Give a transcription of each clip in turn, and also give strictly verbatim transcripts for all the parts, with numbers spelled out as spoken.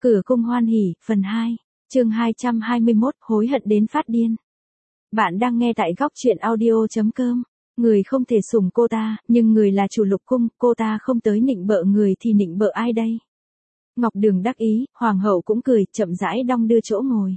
Cửa cung hoan hỉ, phần hai, chương hai trăm hai mươi mốt, hối hận đến phát điên. Bạn đang nghe tại góc truyện audio.com. Người không thể sủng cô ta, nhưng người là chủ lục cung, cô ta không tới nịnh bợ người thì nịnh bợ ai đây? Ngọc Đường đắc ý, hoàng hậu cũng cười, chậm rãi đong đưa chỗ ngồi.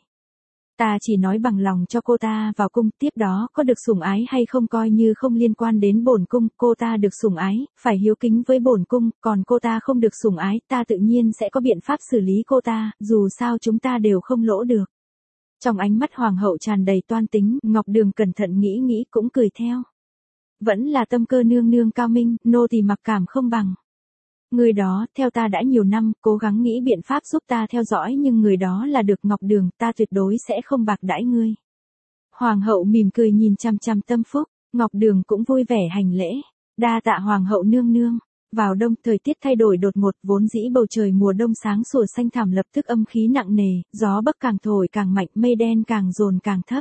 Ta chỉ nói bằng lòng cho cô ta vào cung, tiếp đó có được sủng ái hay không coi như không liên quan đến bổn cung, cô ta được sủng ái, phải hiếu kính với bổn cung, còn cô ta không được sủng ái, ta tự nhiên sẽ có biện pháp xử lý cô ta, dù sao chúng ta đều không lỗ được. Trong ánh mắt hoàng hậu tràn đầy toan tính, Ngọc Đường cẩn thận nghĩ nghĩ cũng cười theo. Vẫn là tâm cơ nương nương cao minh, nô tỳ mặc cảm không bằng. Người đó, theo ta đã nhiều năm, cố gắng nghĩ biện pháp giúp ta theo dõi nhưng người đó là được Ngọc Đường, ta tuyệt đối sẽ không bạc đãi ngươi. Hoàng hậu mỉm cười nhìn chăm chăm Tâm Phúc, Ngọc Đường cũng vui vẻ hành lễ. Đa tạ hoàng hậu nương nương. Vào đông, thời tiết thay đổi đột ngột, vốn dĩ bầu trời mùa đông sáng sủa xanh thẳm lập tức âm khí nặng nề, gió bắc càng thổi càng mạnh, mây đen càng dồn càng thấp.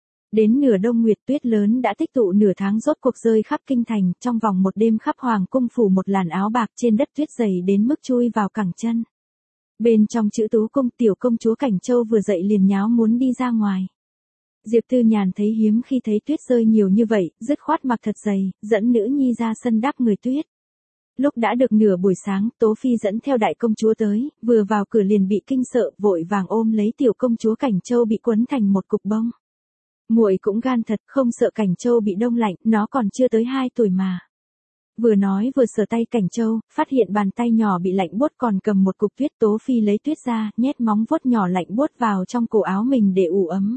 Đến nửa đông nguyệt tuyết lớn đã tích tụ nửa tháng rốt cuộc rơi khắp kinh thành, trong vòng một đêm khắp hoàng cung phủ một làn áo bạc trên đất tuyết dày đến mức chui vào cẳng chân. Bên trong chữ tú cung tiểu công chúa Cảnh Châu vừa dậy liền nháo muốn đi ra ngoài. Diệp Tư Nhàn thấy hiếm khi thấy tuyết rơi nhiều như vậy, dứt khoát mặc thật dày, dẫn nữ nhi ra sân đắp người tuyết. Lúc đã được nửa buổi sáng, Tố Phi dẫn theo đại công chúa tới, vừa vào cửa liền bị kinh sợ, vội vàng ôm lấy tiểu công chúa Cảnh Châu bị quấn thành một cục bông. Muội cũng gan thật, không sợ Cảnh Châu bị đông lạnh, nó còn chưa tới hai tuổi mà. Vừa nói vừa sờ tay Cảnh Châu, phát hiện bàn tay nhỏ bị lạnh buốt còn cầm một cục tuyết. Tố Phi lấy tuyết ra, nhét móng vuốt nhỏ lạnh buốt vào trong cổ áo mình để ủ ấm.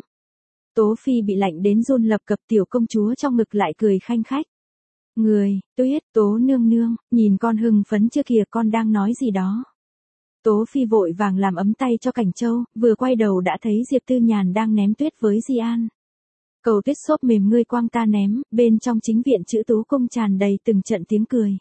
Tố Phi bị lạnh đến run lập cập, tiểu công chúa trong ngực lại cười khanh khách. Người, tuyết, Tố nương nương, nhìn con hưng phấn chưa kìa, con đang nói gì đó. Tố Phi vội vàng làm ấm tay cho Cảnh Châu, vừa quay đầu đã thấy Diệp Tư Nhàn đang ném tuyết với Di An. Cầu tuyết xốp mềm ngươi quang ta ném, bên trong chính viện chữ tú cung tràn đầy từng trận tiếng cười.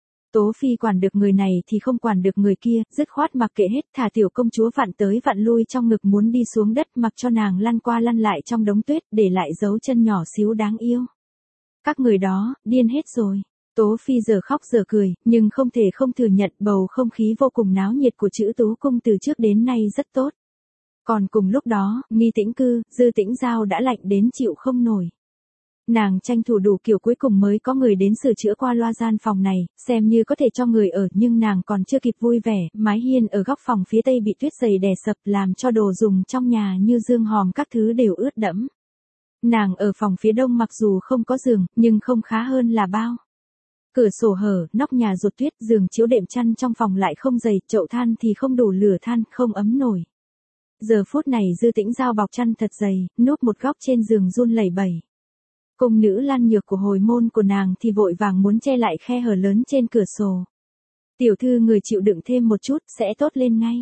Tố Phi quản được người này thì không quản được người kia, dứt khoát mặc kệ hết, thả tiểu công chúa vặn tới vặn lui trong ngực muốn đi xuống đất, mặc cho nàng lăn qua lăn lại trong đống tuyết, để lại dấu chân nhỏ xíu đáng yêu. Các người đó, điên hết rồi. Tố Phi giờ khóc giờ cười, nhưng không thể không thừa nhận bầu không khí vô cùng náo nhiệt của chữ tú cung từ trước đến nay rất tốt. Còn cùng lúc đó, Nghi Tĩnh Cư, Dư Tĩnh Giao đã lạnh đến chịu không nổi. Nàng tranh thủ đủ kiểu cuối cùng mới có người đến sửa chữa qua loa gian phòng này, xem như có thể cho người ở, nhưng nàng còn chưa kịp vui vẻ, mái hiên ở góc phòng phía tây bị tuyết dày đè sập làm cho đồ dùng trong nhà như dương hòm các thứ đều ướt đẫm. Nàng ở phòng phía đông mặc dù không có giường, nhưng không khá hơn là bao. Cửa sổ hở, nóc nhà rột tuyết, giường chiếu đệm chăn trong phòng lại không dày, chậu than thì không đủ lửa than, không ấm nổi. Giờ phút này Dư Tĩnh Giao bọc chăn thật dày, núp một góc trên giường run lẩy bẩy. Cung nữ Lan Nhược của hồi môn của nàng thì vội vàng muốn che lại khe hở lớn trên cửa sổ. Tiểu thư người chịu đựng thêm một chút, sẽ tốt lên ngay.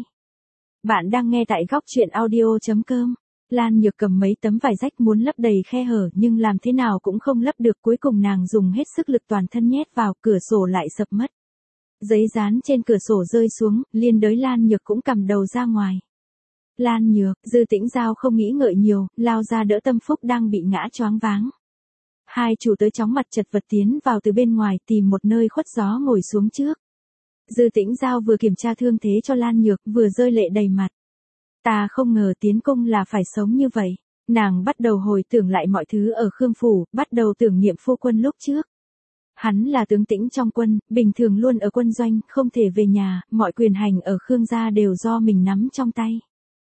Bạn đang nghe tại góc truyện audio.com. Lan Nhược cầm mấy tấm vải rách muốn lấp đầy khe hở nhưng làm thế nào cũng không lấp được, cuối cùng nàng dùng hết sức lực toàn thân nhét vào, cửa sổ lại sập mất. Giấy dán trên cửa sổ rơi xuống, liên đới Lan Nhược cũng cầm đầu ra ngoài. Lan Nhược, Dư Tĩnh Giao không nghĩ ngợi nhiều, lao ra đỡ Tâm Phúc đang bị ngã choáng váng. Hai chủ tới chóng mặt chật vật tiến vào từ bên ngoài tìm một nơi khuất gió ngồi xuống trước. Dư Tĩnh Giao vừa kiểm tra thương thế cho Lan Nhược, vừa rơi lệ đầy mặt. Ta không ngờ tiến cung là phải sống như vậy. Nàng bắt đầu hồi tưởng lại mọi thứ ở Khương Phủ, bắt đầu tưởng niệm phu quân lúc trước. Hắn là tướng tĩnh trong quân, bình thường luôn ở quân doanh, không thể về nhà, mọi quyền hành ở Khương gia đều do mình nắm trong tay.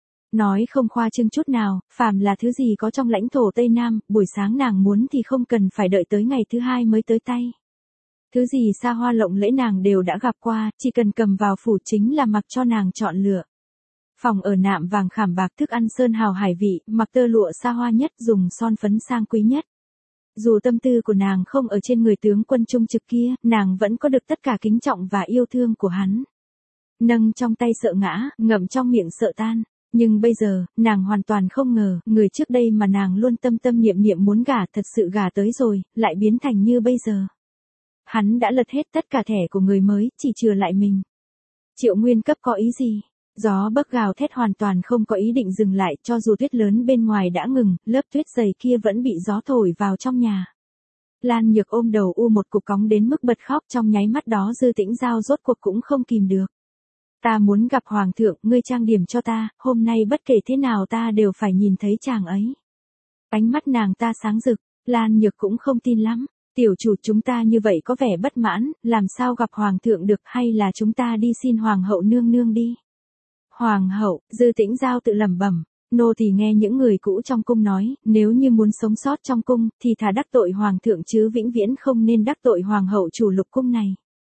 Nói không khoa trương chút nào, phàm là thứ gì có trong lãnh thổ Tây Nam, buổi sáng nàng muốn thì không cần phải đợi tới ngày thứ hai mới tới tay. Thứ gì xa hoa lộng lẫy nàng đều đã gặp qua, chỉ cần cầm vào phủ chính là mặc cho nàng chọn lựa. Phòng ở nạm vàng khảm bạc, thức ăn sơn hào hải vị, mặc tơ lụa xa hoa nhất, dùng son phấn sang quý nhất. Dù tâm tư của nàng không ở trên người tướng quân trung trực kia, nàng vẫn có được tất cả kính trọng và yêu thương của hắn. Nâng trong tay sợ ngã, ngậm trong miệng sợ tan. Nhưng bây giờ, nàng hoàn toàn không ngờ, người trước đây mà nàng luôn tâm tâm niệm niệm muốn gả thật sự gả tới rồi, lại biến thành như bây giờ. Hắn đã lật hết tất cả thẻ của người mới, chỉ chừa lại mình. Triệu Nguyên cấp có ý gì? Gió bấc gào thét hoàn toàn không có ý định dừng lại, cho dù tuyết lớn bên ngoài đã ngừng, lớp tuyết dày kia vẫn bị gió thổi vào trong nhà. Lan Nhược ôm đầu u một cục cóng đến mức bật khóc, trong nháy mắt đó Dư Tĩnh Giao rốt cuộc cũng không kìm được. Ta muốn gặp hoàng thượng, ngươi trang điểm cho ta, hôm nay bất kể thế nào ta đều phải nhìn thấy chàng ấy. Ánh mắt nàng ta sáng rực, Lan Nhược cũng không tin lắm. Tiểu chủ, chúng ta như vậy có vẻ bất mãn, làm sao gặp hoàng thượng được, hay là chúng ta đi xin hoàng hậu nương nương đi. Hoàng hậu, Dư Tĩnh Giao tự lẩm bẩm, nô tỳ nghe những người cũ trong cung nói, nếu như muốn sống sót trong cung, thì thà đắc tội hoàng thượng chứ vĩnh viễn không nên đắc tội hoàng hậu chủ lục cung này.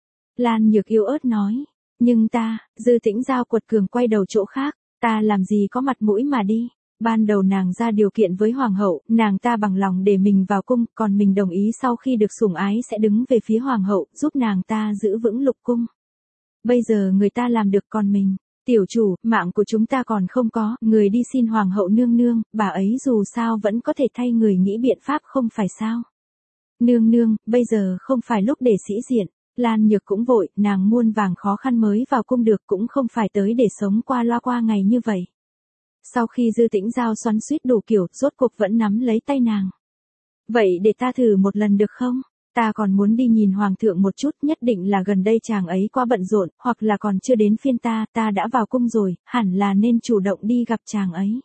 Lan Nhược yếu ớt nói, nhưng ta, Dư Tĩnh Giao quật cường quay đầu chỗ khác, ta làm gì có mặt mũi mà đi. Ban đầu nàng ra điều kiện với hoàng hậu, nàng ta bằng lòng để mình vào cung, còn mình đồng ý sau khi được sủng ái sẽ đứng về phía hoàng hậu, giúp nàng ta giữ vững lục cung. Bây giờ người ta làm được, còn mình, tiểu chủ, mạng của chúng ta còn không có, người đi xin hoàng hậu nương nương, bà ấy dù sao vẫn có thể thay người nghĩ biện pháp không phải sao. Nương nương, bây giờ không phải lúc để sĩ diện. Lan Nhược cũng vội, nàng muôn vàng khó khăn mới vào cung được, cũng không phải tới để sống qua loa qua ngày như vậy. Sau khi Dư Tĩnh Giao xoắn xuýt đủ kiểu, rốt cuộc vẫn nắm lấy tay nàng. Vậy để ta thử một lần được không? Ta còn muốn đi nhìn hoàng thượng một chút, nhất định là gần đây chàng ấy quá bận rộn, hoặc là còn chưa đến phiên ta, ta đã vào cung rồi, hẳn là nên chủ động đi gặp chàng ấy.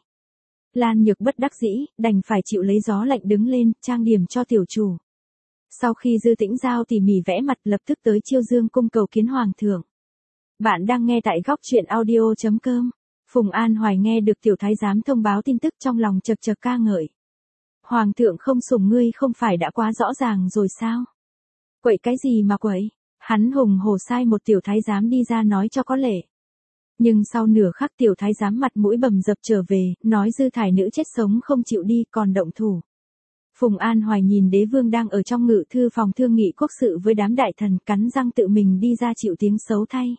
Lan Nhược bất đắc dĩ, đành phải chịu lấy gió lạnh đứng lên, trang điểm cho tiểu chủ. Sau khi Dư Tĩnh Giao tỉ mỉ vẽ mặt, lập tức tới Chiêu Dương cung cầu kiến hoàng thượng. Bạn đang nghe tại góc truyện audio chấm com. Phùng An Hoài nghe được tiểu thái giám thông báo tin tức trong lòng chật chật ca ngợi. Hoàng thượng không sủng ngươi không phải đã quá rõ ràng rồi sao? Quậy cái gì mà quậy? Hắn hùng hổ sai một tiểu thái giám đi ra nói cho có lệ. Nhưng sau nửa khắc tiểu thái giám mặt mũi bầm dập trở về, nói Dư thải nữ chết sống không chịu đi, còn động thủ. Phùng An Hoài nhìn đế vương đang ở trong ngự thư phòng thương nghị quốc sự với đám đại thần, cắn răng tự mình đi ra chịu tiếng xấu thay.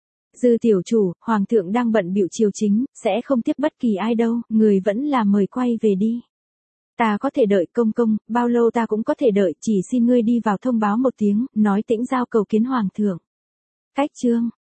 Dư tiểu chủ, hoàng thượng đang bận bịu triều chính, sẽ không tiếp bất kỳ ai đâu, người vẫn là mời quay về đi. Ta có thể đợi công công, bao lâu ta cũng có thể đợi, chỉ xin ngươi đi vào thông báo một tiếng, nói Tĩnh Giao cầu kiến hoàng thượng. Cách chương